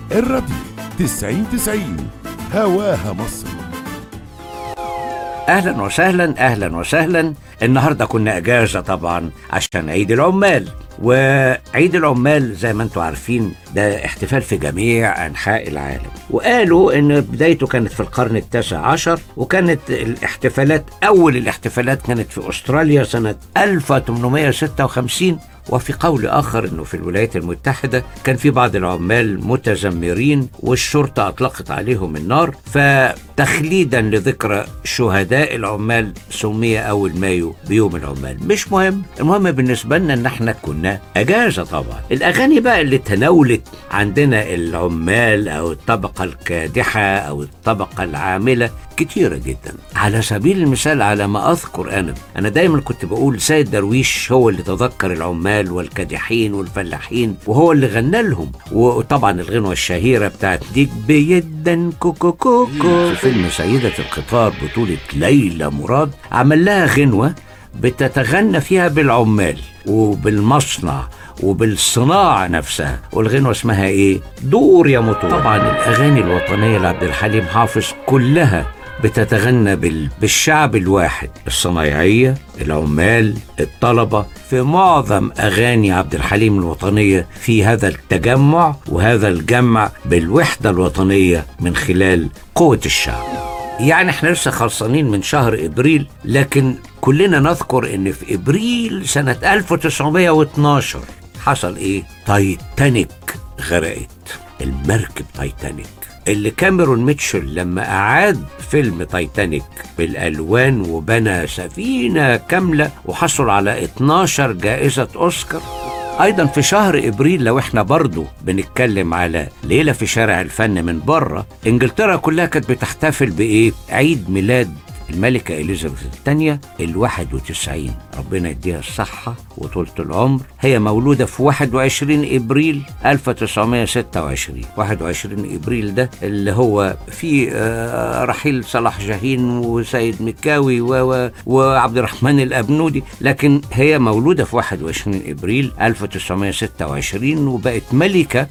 الراديو 90 هواها مصر. اهلا وسهلا اهلا وسهلا. النهارده كنا اجازه طبعا عشان عيد العمال، وعيد العمال زي ما انتم عارفين ده احتفال في جميع انحاء العالم، وقالوا ان بدايته كانت في القرن ال19، وكانت اول الاحتفالات كانت في استراليا سنه 1856. وفي قول آخر أنه في الولايات المتحدة كان في بعض العمال متذمرين والشرطة أطلقت عليهم النار، فتخليدا لذكرى شهداء العمال سمي أول مايو بيوم العمال. مش مهم، المهم بالنسبة لنا أن احنا كنا أجازة. طبعا الأغاني بقى اللي تناولت عندنا العمال أو الطبقة الكادحة أو الطبقة العاملة كتيرة جدا. على سبيل المثال، على ما أذكر أنا دايما كنت بقول سيد درويش هو اللي تذكر العمال والكادحين والفلاحين، وهو اللي غنى لهم. وطبعا الغنوة الشهيرة بتاعت ديك بيدا كوكو كوكو في فيلم سيدة القطار بطولة ليلى مراد، عمل لها غنوة بتتغنى فيها بالعمال وبالمصنع وبالصناعة نفسها، والغنوة اسمها ايه؟ دور يا موتور. طبعا الأغاني الوطنية لعبد الحليم حافظ كلها بتتغنى بالشعب الواحد، الصنايعية، العمال، الطلبة. في معظم أغاني عبد الحليم الوطنية في هذا التجمع وهذا الجمع بالوحدة الوطنية من خلال قوة الشعب. يعني احنا لسه خلصانين من شهر إبريل، لكن كلنا نذكر ان في إبريل سنة 1912 حصل ايه؟ تايتانيك غرقت، المركب تايتانيك اللي كاميرون ميتشل لما أعاد فيلم تايتانيك بالألوان وبنى سفينة كاملة وحصل على 12 جائزة أوسكار. أيضا في شهر إبريل، لو إحنا برضو بنتكلم على ليلة في شارع الفن من بره، إنجلترا كلها كانت بتحتفل بإيه؟ عيد ميلاد الملكة إليزابيث الثانية 91، ربنا يديها الصحة وطولة العمر. هي مولودة في 21 إبريل 1926. 21 إبريل ده اللي هو فيه رحيل صلاح جاهين وسيد مكاوي وعبد الرحمن الأبنودي، لكن هي مولودة في 21 إبريل 1926 وبقت ملكة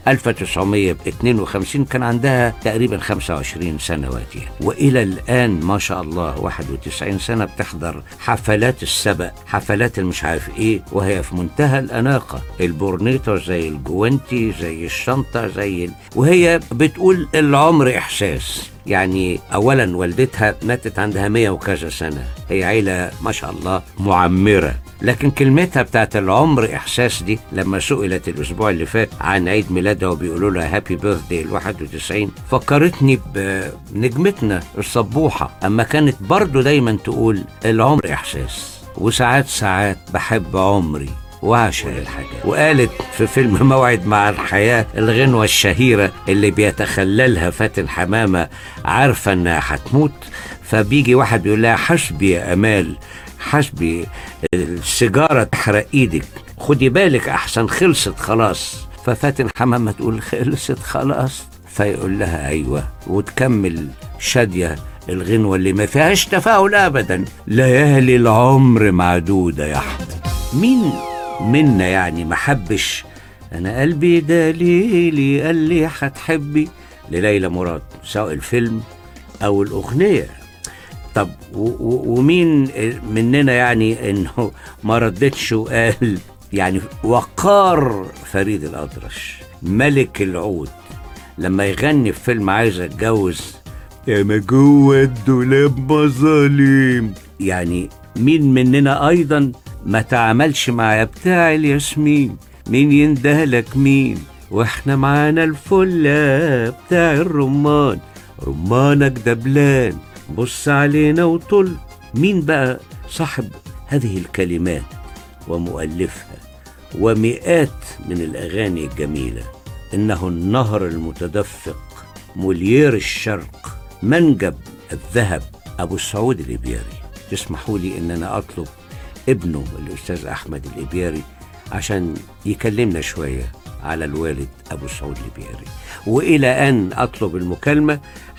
1952، كان عندها تقريبا 25 سنوات. وإلى الآن ما شاء الله 91 سنة بتحضر حفلات السبق، حفلات المش عارف ايه، وهي في منتهى الأناقة، البورنيطة زي الجوانتي زي الشنطة وهي بتقول العمر إحساس. يعني أولا والدتها ماتت عندها 100 وكذا سنة، هي عيلة ما شاء الله معمرة، لكن كلمتها بتاعت العمر إحساس دي لما سئلت الأسبوع اللي فات عن عيد ميلادها وبيقولوا لها هابي بيرثدي 91، فكرتني بنجمتنا الصبوحة أما كانت برضو دايما تقول العمر إحساس، وساعات بحب عمري وعشر الحاجات. وقالت في فيلم موعد مع الحياة الغنوة الشهيرة اللي بيتخللها فاتن حمامة، عارفة انها هتموت، فبيجي واحد بيقول لها حسبي يا امال حسبي، السيجارة تحرق ايدك، خدي بالك احسن خلصت خلاص. ففاتن حمامة تقول خلصت خلاص، فيقول لها ايوه، وتكمل شادية الغنوة اللي ما فيهاش تفاؤل ابدا، ليالي العمر معدودة يا احمد. مين منا يعني ما حبش انا قلبي دليلي قال لي هتحبي لليلى مراد، سواء الفيلم او الاغنيه؟ طب ومين مننا يعني انه ما ردتش وقال يعني وقار فريد الأطرش ملك العود لما يغني في فيلم عايز اتجوز يا ما جوه الدولاب مظالم؟ يعني مين مننا ايضا ما تعاملش مع يا بتاع الياسمين مين يندهلك مين واحنا معانا الفلة بتاع الرمان رمانك دبلان بص علينا وطل؟ مين بقى صاحب هذه الكلمات ومؤلفها ومئات من الأغاني الجميلة؟ إنه النهر المتدفق موليير الشرق منجب الذهب أبو السعود الإبياري. تسمحوا لي إن أنا أطلب ابنه الأستاذ أحمد الإبياري عشان يكلمنا شوية على الوالد أبو السعود الإبياري، وإلى أن أطلب المكالمة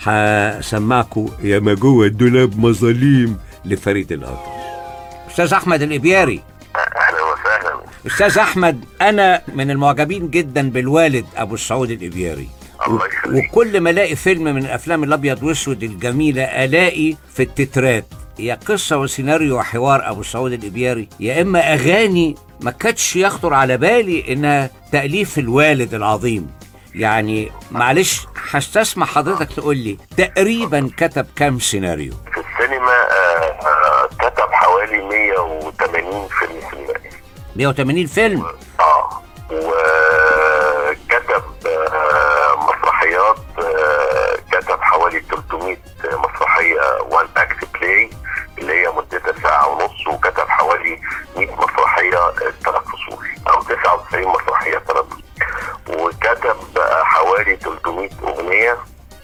هسمعكم يا ما جوه الدولاب مظاليم لفريد الأطرش. أستاذ أحمد الإبياري. أهلا وسهلا. أستاذ أحمد، أنا من المعجبين جدا بالوالد أبو السعود الإبياري. الله يخليك. وكل ما الاقي فيلم من الافلام الابيض واسود الجميله الاقي في التترات يا قصه وسيناريو وحوار ابو سعود الابياري، يا اما اغاني ما كانتش يخطر على بالي انها تاليف الوالد العظيم. يعني معلش هستسمع حضرتك تقول لي تقريبا كتب كام سيناريو في السينما؟ كتب حوالي 180 فيلم سينمائي. 180 فيلم؟ وكتب مسرحيات، كتب حوالي 300 مسرحية وان اكت بلاي اللي هي مدتها ساعة ونص، وكتب حوالي 100 مسرحية 3 فصول او 99 مسرحية 3 فصول، وكتب حوالي 300 اغنية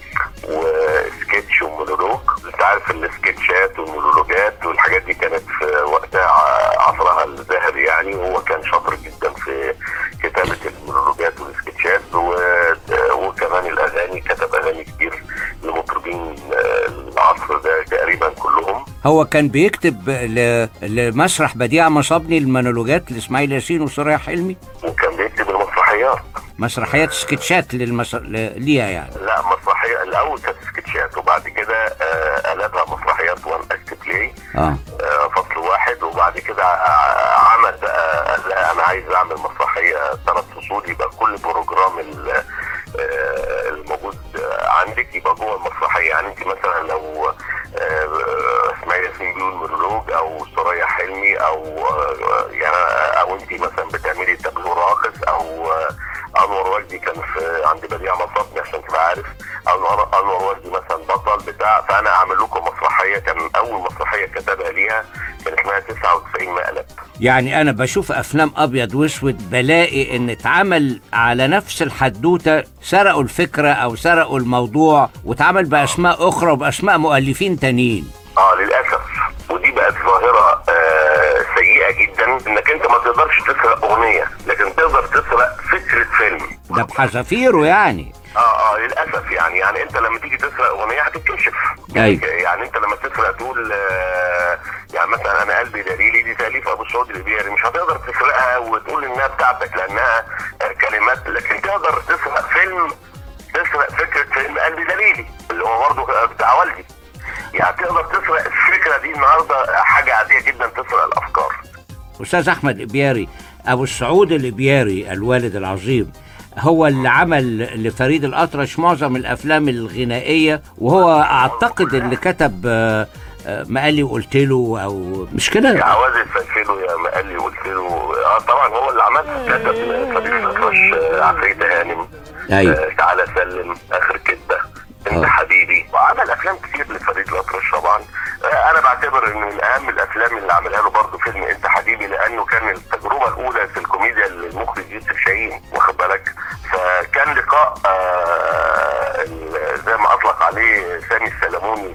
وسكتش ومونولوج. انت عارف السكتشات والمونولوجات والحاجات دي كانت في وقتها عصرها الذهبي يعني، وهو كان شاطر جدا في كتابة المونولوجات والسكتشات، وكمان الاغاني، كتب اغاني كتير لمطربين العصر ده تقريبا كلهم. هو كان بيكتب لمسرح بديع مصابني المونولوجات لاسماعيل ياسين وسوريا حلمي، وكان بيكتب المسرحيات، مسرحيات سكتشات ليها يعني. لا، مسرحية الأول كانت سكتشات، وبعد كده قلبها مسرحيات وان اكت بلاي فصل واحد، وبعد كده عمل بقى لا أنا عايز أعمل مسرحية 3 فصول، يبقى كل بروجرام الموجود عندك يبقى جوه المسرحية. يعني أنت مثلا لو اسماعيل ياسين بيقول مونولوج، أو سوريا حلمي، أو يعني أو أنت مثلا بتعملي تابلو راقص، أو انور وجدي كان في عند بديع مصابني عشان تبقى عارف، انور وجدي مثلا بطل بتاع، فانا اعمل لكم مسرحيه. كان اول مسرحيه كتبها ليها كان اسمها 99 مقلب. يعني انا بشوف افلام ابيض واسود بلاقي ان اتعمل على نفس الحدوته، سرقوا الفكره او سرقوا الموضوع واتعمل باسماء اخرى وباسماء مؤلفين تانيين. للاسف، ودي بقت ظاهره سيئه جدا، انك انت ما تقدرش تسرق اغنيه لكن تقدر تسرق فكره فيلم ده بحذافيره يعني. للاسف يعني انت لما تيجي تسرق اغنيه هتتكشف. أيوة. يعني انت لما تسرق تقول يعني مثلا انا قلبي دليلي دي تاليف ابو سعود الابياري، مش هتقدر تسرقها وتقول انها بتاعتك لانها كلمات، لكن تقدر تسرق فيلم، تسرق فكره فيلم قلبي دليلي اللي هو برضه بتاع والدي. يعني تقدر تسرق الفكره دي النهارده، حاجه عاديه جدا تسرق الافكار. استاذ احمد الابياري، ابو سعود الابياري الوالد العظيم هو اللي عمل لفريد الأطرش معظم الافلام الغنائيه، وهو اعتقد اللي كتب ما قال لي وقلت له، او مش كده؟ يا عوازل فلفله، يا ما قال لي وقلت له. طبعا هو اللي عمل، كتب فريد الأطرش عفريتة هانم، أيوة. تعالى سلم، اخر كدبه، انت حبيبي، وعمل افلام كتير لفريد الأطرش طبعا. انا بعتبر ان من اهم الافلام اللي عملها له برضه فيلم انت حبيبي، لانه كان التجربه الاولى في الكوميديا للمخرج يوسف شاهين، واخد بالك؟ فكان لقاء زي ما اطلق عليه سامي السلموني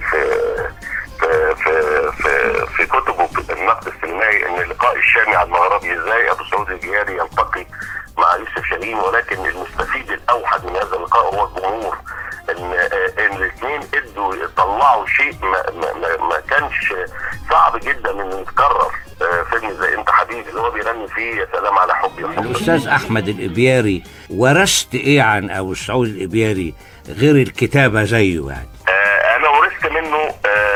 في كتبه النقد السينمائي، ان اللقاء الشامي على المغربي ازاي ابو سعود الابياري يلتقي مع يوسف شاهين، ولكن المستفيد الاوحد من هذا اللقاء هو الجمهور. ان الاثنين ادوا يطلعوا شيء ما كانش صعب جدا انه يتكرر. فيلم زي انت حبيبي اللي هو بيغني فيه يا سلام على حبي. الاستاذ احمد الابياري، ورثت ايه عن ابو سعود الابياري غير الكتابه زيه يعني؟ انا ورثت منه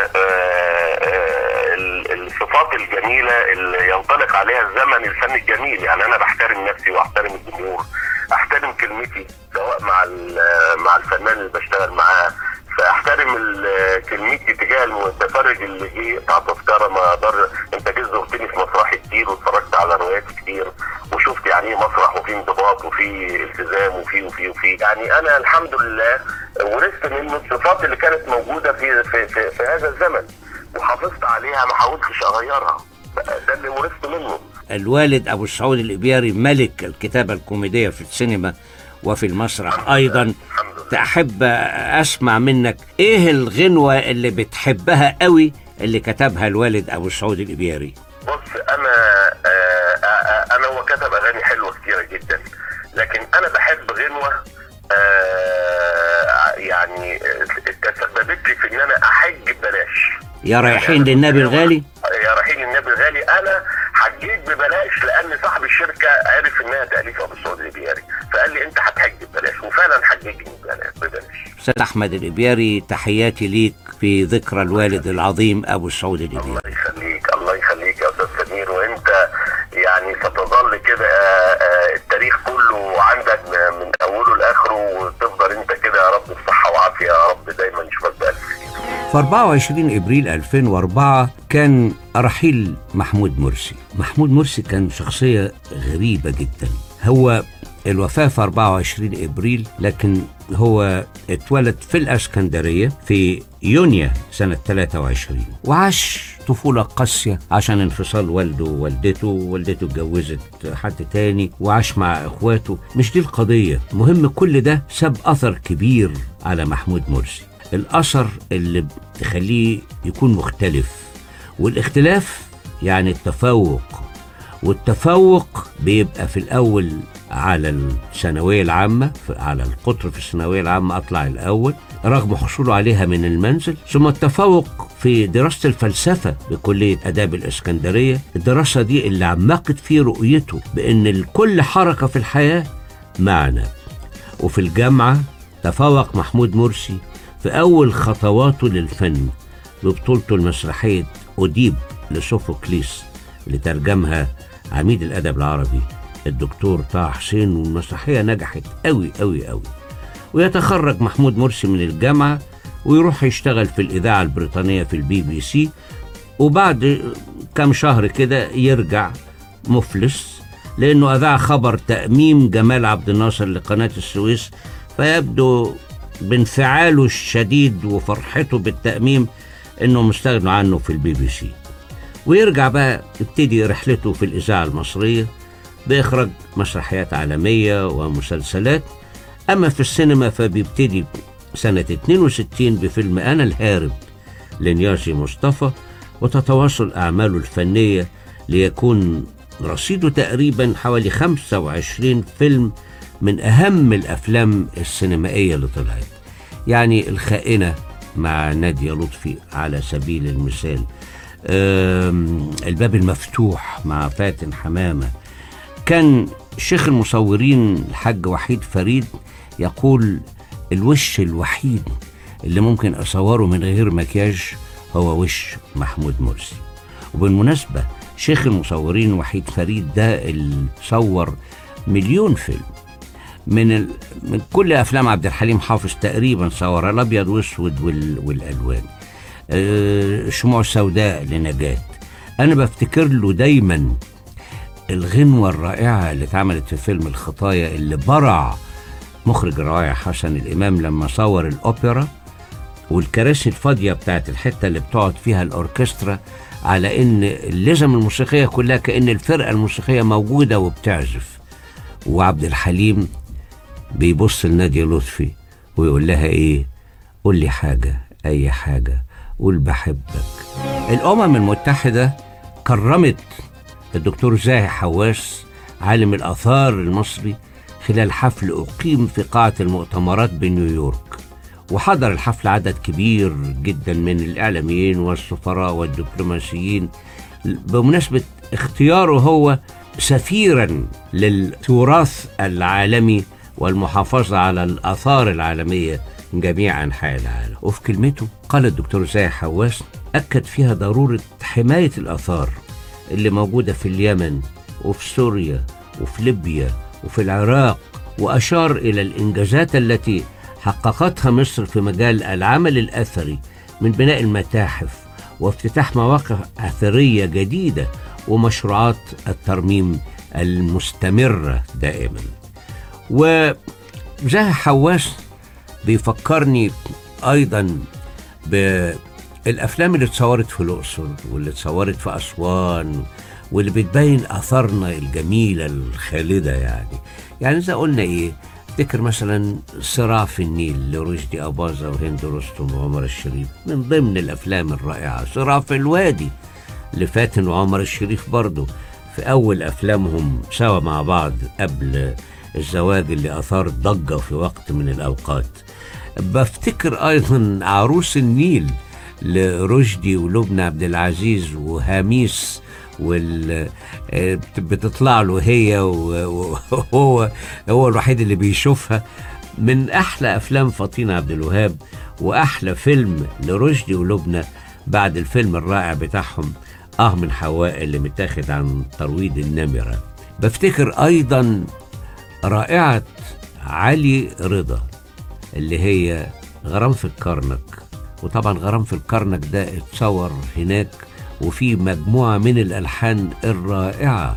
الصفات الجميله اللي ينطلق عليها الزمن الفن الجميل. يعني انا بحترم نفسي واحترم الجمهور، احترم كلمتي سواء مع الفنان اللي بشتغل معاه، فاحترم كلمتي تجاه المتفرج اللي جه بتاع تذكره ما ضر. انت جيت زرتني في مسرح كتير واتفرجت على روايات كتير وشفت يعني ايه مسرح، وفي انضباط وفي التزام وفي يعني انا الحمد لله ورثت منه الصفات اللي كانت موجوده في هذا الزمن وحافظت عليها، ما حاولتش اغيرها. ده اللي ورثت منه. الوالد ابو سعود الابياري ملك الكتابه الكوميديه في السينما وفي المسرح ايضا. احب اسمع منك ايه الغنوه اللي بتحبها قوي اللي كتبها الوالد ابو سعود الابياري؟ بص، انا هو كتب اغاني حلوه كتيره جدا، لكن انا بحب غنوه يعني تسببت لي في ان انا احج ببلاش. يا رايحين للنبي الغالي. يا رايحين للنبي الغالي، انا حجيت ببلاش لان صاحب الشركه عرف انها تاليف ابو سعود الابياري، فقال لي انت هتحج ببلاش، وفعلا حج يهلكني يعني ببلاش. استاذ احمد الابياري، تحياتي ليك في ذكرى الوالد العظيم ابو السعود الله الابياري. يخليك، الله يخليك يا استاذ سمير، وانت يعني ستظل كده التاريخ كله عندك من اوله لاخره، وتفضل انت كده يا رب بصحه وعافيه يا رب، دايما نشوفك بالف خير. في 24 ابريل 2004 كان رحيل محمود مرسي. محمود مرسي كان شخصيه غريبه جدا. هو الوفاة في 24 إبريل، لكن هو اتولد في الأسكندرية في يونيو سنة 23، وعاش طفولة قاسية عشان انفصال والده ووالدته. والدته اتجوزت حد تاني وعاش مع إخواته. مش دي القضية، مهم كل ده ساب أثر كبير على محمود مرسي، الأثر اللي تخليه يكون مختلف. والاختلاف يعني التفوق، والتفوق بيبقى في الأول على الثانوية العامة، على القطر في الثانوية العامة أطلع الأول رغم حصوله عليها من المنزل. ثم التفوق في دراسة الفلسفة بكلية آداب الإسكندرية، الدراسة دي اللي عمقت فيه رؤيته بأن كل حركة في الحياة معنى. وفي الجامعة تفوق محمود مرسي في أول خطواته للفن ببطولته المسرحية أوديب لسوفوكليس اللي ترجمها عميد الأدب العربي الدكتور طه حسين، والمسرحية نجحت قوي قوي قوي. ويتخرج محمود مرسي من الجامعة ويروح يشتغل في الإذاعة البريطانية في الBBC، وبعد كم شهر كده يرجع مفلس لأنه أذاع خبر تأميم جمال عبد الناصر لقناة السويس، فيبدو بانفعاله الشديد وفرحته بالتأميم أنه مستغنوا عنه في الBBC. ويرجع بقى يبتدي رحلته في الإذاعة المصرية بإخراج مسرحيات عالمية ومسلسلات. أما في السينما فبيبتدي سنة 62 بفيلم أنا الهارب لنياسي مصطفى، وتتواصل أعماله الفنية ليكون رصيده تقريبا حوالي 25 فيلم من أهم الأفلام السينمائية اللي طلعت، يعني الخائنة مع نادية لطفي على سبيل المثال، الباب المفتوح مع فاتن حمامة. كان شيخ المصورين الحاج وحيد فريد يقول الوش الوحيد اللي ممكن أصوره من غير مكياج هو وش محمود مرسي. وبالمناسبة شيخ المصورين وحيد فريد ده اللي صور مليون فيلم من كل أفلام عبد الحليم حافظ تقريبا، صور الأبيض والأسود والألوان، شموع السوداء لنجاة. أنا بفتكر له دايما الغنوة الرائعة اللي اتعملت في فيلم الخطايا اللي برع مخرج الراعي حسن الإمام لما صور الأوبرا والكراسي الفاضية بتاعت الحتة اللي بتقعد فيها الأوركسترا، على إن اللزم الموسيقية كلها كأن الفرقة الموسيقية موجودة وبتعزف، وعبد الحليم بيبص لنادية لطفي ويقول لها إيه؟ قول لي حاجة، أي حاجة، قول بحبك. الأمم المتحدة كرمت الدكتور زاهي حواس عالم الآثار المصري خلال حفل أقيم في قاعة المؤتمرات بنيويورك، وحضر الحفل عدد كبير جدا من الإعلاميين والسفراء والدبلوماسيين بمناسبة اختياره هو سفيرا للتراث العالمي والمحافظة على الآثار العالمية من جميع أنحاء العالم. وفي كلمته قال الدكتور زاهي حواس أكد فيها ضرورة حماية الآثار اللي موجودة في اليمن وفي سوريا وفي ليبيا وفي العراق، وأشار إلى الإنجازات التي حققتها مصر في مجال العمل الأثري من بناء المتاحف وافتتاح مواقع أثرية جديدة ومشروعات الترميم المستمرة دائما. وزاهي حواس بيفكرني أيضا بالأفلام اللي اتصورت في الأقصر واللي اتصورت في أسوان واللي بتبين أثرنا الجميلة الخالدة. يعني إذا قلنا إيه، افتكر مثلا صراع في النيل لرشدي أباظة وهند رستم وعمر الشريف من ضمن الأفلام الرائعة. صراع في الوادي لفاتن وعمر الشريف برضو في أول أفلامهم سوا مع بعض قبل الزواج اللي أثار ضجة في وقت من الأوقات. بفتكر أيضا عروس النيل لرشدي ولبنى عبد العزيز وهاميس بتطلع له هي وهو الوحيد اللي بيشوفها. من أحلى أفلام فطين عبد الوهاب، وأحلى فيلم لرشدي ولبنى بعد الفيلم الرائع بتاعهم من حواء اللي متاخد عن ترويض النمرة. بفتكر أيضا رائعة علي رضا اللي هي غرام في الكرنك، وطبعا غرام في الكرنك ده اتصور هناك وفي مجموعة من الألحان الرائعة،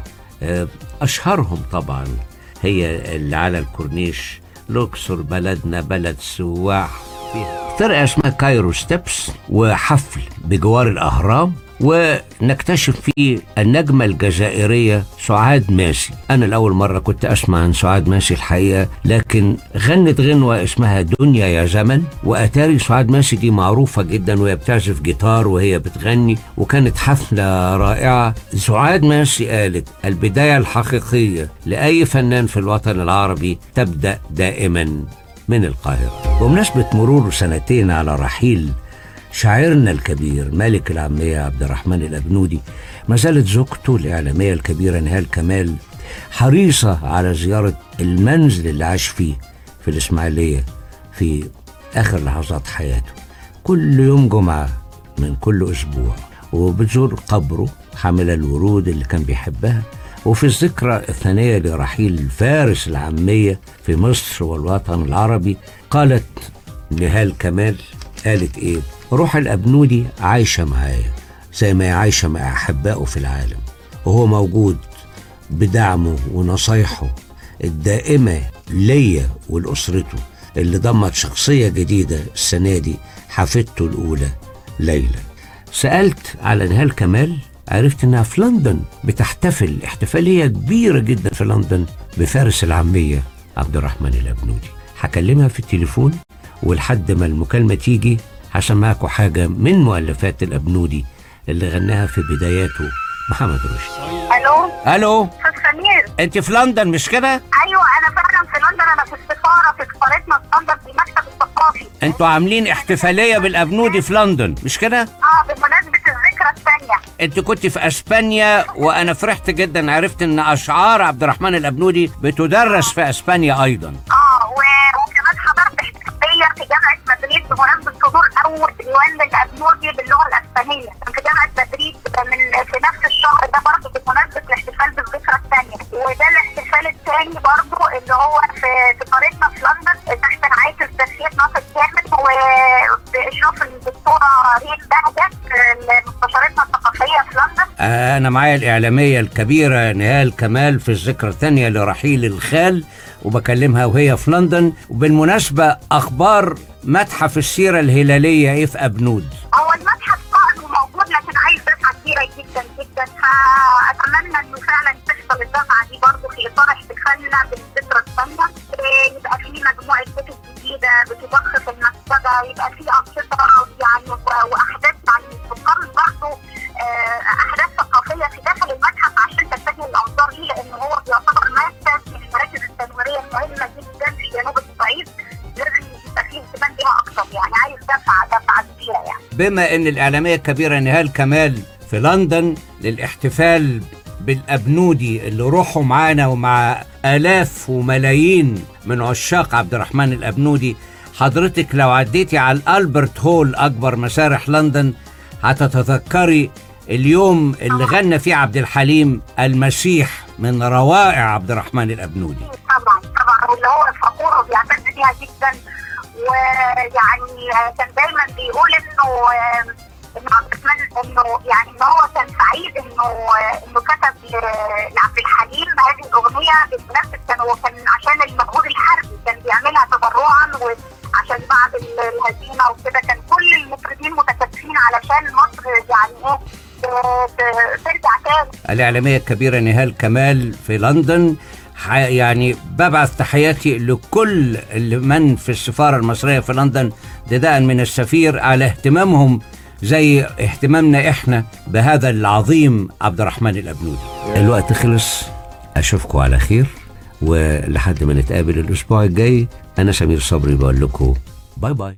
أشهرهم طبعا هي اللي على الكورنيش، لوكسور بلدنا بلد سواح، فرقة اسمها كايرو ستيبس، وحفل بجوار الأهرام، ونكتشف فيه النجمة الجزائرية سعاد ماسي. أنا الأول مرة كنت أسمع عن سعاد ماسي الحقيقة، لكن غنت غنوة اسمها دنيا يا زمن، وأتاري سعاد ماسي دي معروفة جدا وهي بتعزف جيتار وهي بتغني، وكانت حفلة رائعة. سعاد ماسي قالت البداية الحقيقية لأي فنان في الوطن العربي تبدأ دائما من القاهرة. بمناسبة مرور 2 على رحيل شاعرنا الكبير ملك العامية عبد الرحمن الأبنودي، ما زالت زوجته الإعلامية الكبيرة نهال كمال حريصة على زيارة المنزل اللي عاش فيه في الإسماعيلية في آخر لحظات حياته، كل يوم جمعة من كل أسبوع، وبتزور قبره حاملة الورود اللي كان بيحبها. وفي الذكرى الثانية لرحيل فارس العامية في مصر والوطن العربي قالت نهال كمال، قالت إيه؟ روح الأبنودي عايشة معايا زي ما هي عايشة مع أحبائه في العالم، وهو موجود بدعمه ونصايحه الدائمة ليا ولأسرته، اللي ضمت شخصية جديدة السنة دي حفيدته الأولى ليلى. سألت على نهال كمال، عرفت انها في لندن بتحتفل احتفالية كبيرة جدا في لندن بفارس العامية عبد الرحمن الأبنودي. هكلمها في التليفون، ولحد ما المكالمة تيجي هسمعكوا حاجة من مؤلفات الأبنودي اللي غناها في بداياته محمد رشدي. الو استاذ سمير، انت في لندن مش كده؟ ايوه انا فعلا في لندن، انا في السفاره، في سفارتنا في لندن في المكتب الثقافي. انتوا عاملين احتفالية بالأبنودي في لندن مش كده؟ بمناسبه الذكرى الثانيه. انت كنت في اسبانيا، وانا فرحت جدا، عرفت ان اشعار عبد الرحمن الأبنودي بتدرس في اسبانيا ايضا. وكمان حضرت احتفاليه في جامعه مدريد بمناسبه صدور اول ديوان للأبنودي باللغه الاسبانيه، في جامعه مدريد في نفس الشهر ده برضه بمناسبه الاحتفال بالذكرى الثانيه. وده الاحتفال الثاني برضه اللي هو في سفارتنا في لندن تحت رعايه السفير ناصر كامل وباشراف الدكتوره ريم بهجت مستشارتنا الثقافيه في لندن. انا معايا الاعلاميه الكبيره نهال كمال في الذكرى الثانيه لرحيل الخال، وبكلمها وهي في لندن. وبالمناسبه اخبار متحف السيره الهلاليه ايه في ابنود؟ هو المتحف قائم وموجود، لكن عايز دفعه كبيره جدا جدا، فاتمنى انه فعلا تحصل الدفعه دي برضه في اطار احتفالنا بالذكرى الثانيه، يبقى في مجموعه كتب جديده بتضخم المكتبه، يبقى في انشطه يعني واحداث يعني تقارن برضه احداث ثقافيه في داخل المتحف عشان تتجه الانظار ليه، لان هو بيعتبر مركز من المراكز التنويريه المهمه جدا في جنوب الصعيد، لازم يبقى فيه اهتمام بيها اكثر، يعني عايز دفعه كبيره يعني. بما ان الاعلاميه الكبيره نهال كمال في لندن للاحتفال بالأبنودي اللي روحوا معانا ومع آلاف وملايين من عشاق عبد الرحمن الأبنودي، حضرتك لو عديتي على الألبرت هول أكبر مسارح لندن هتتذكري اليوم اللي غنى فيه عبد الحليم المسيح من روائع عبد الرحمن الأبنودي. طبعا واللي هو فخور وبيعتز بيها جدا، ويعني كان دايما بيقول انه عبد الرحمن انه يعني ان هو كان سعيد انه كتب لعبد الحليم هذه الاغنيه بالمناسبه، كان عشان المجهود الحربي كان بيعملها تبرعا، وعشان بعد الهزيمه وكده كان كل المطربين متكاتفين علشان مصر يعني ترجع تاني. الإعلامية الكبيرة نهال كمال في لندن، يعني ببعث تحياتي لكل من في السفارة المصرية في لندن ابتداء من السفير على اهتمامهم زي اهتمامنا احنا بهذا العظيم عبد الرحمن الأبنودي. الوقت خلص، اشوفكم على خير، ولحد ما نتقابل الاسبوع الجاي انا سمير صبري بقول لكم باي باي.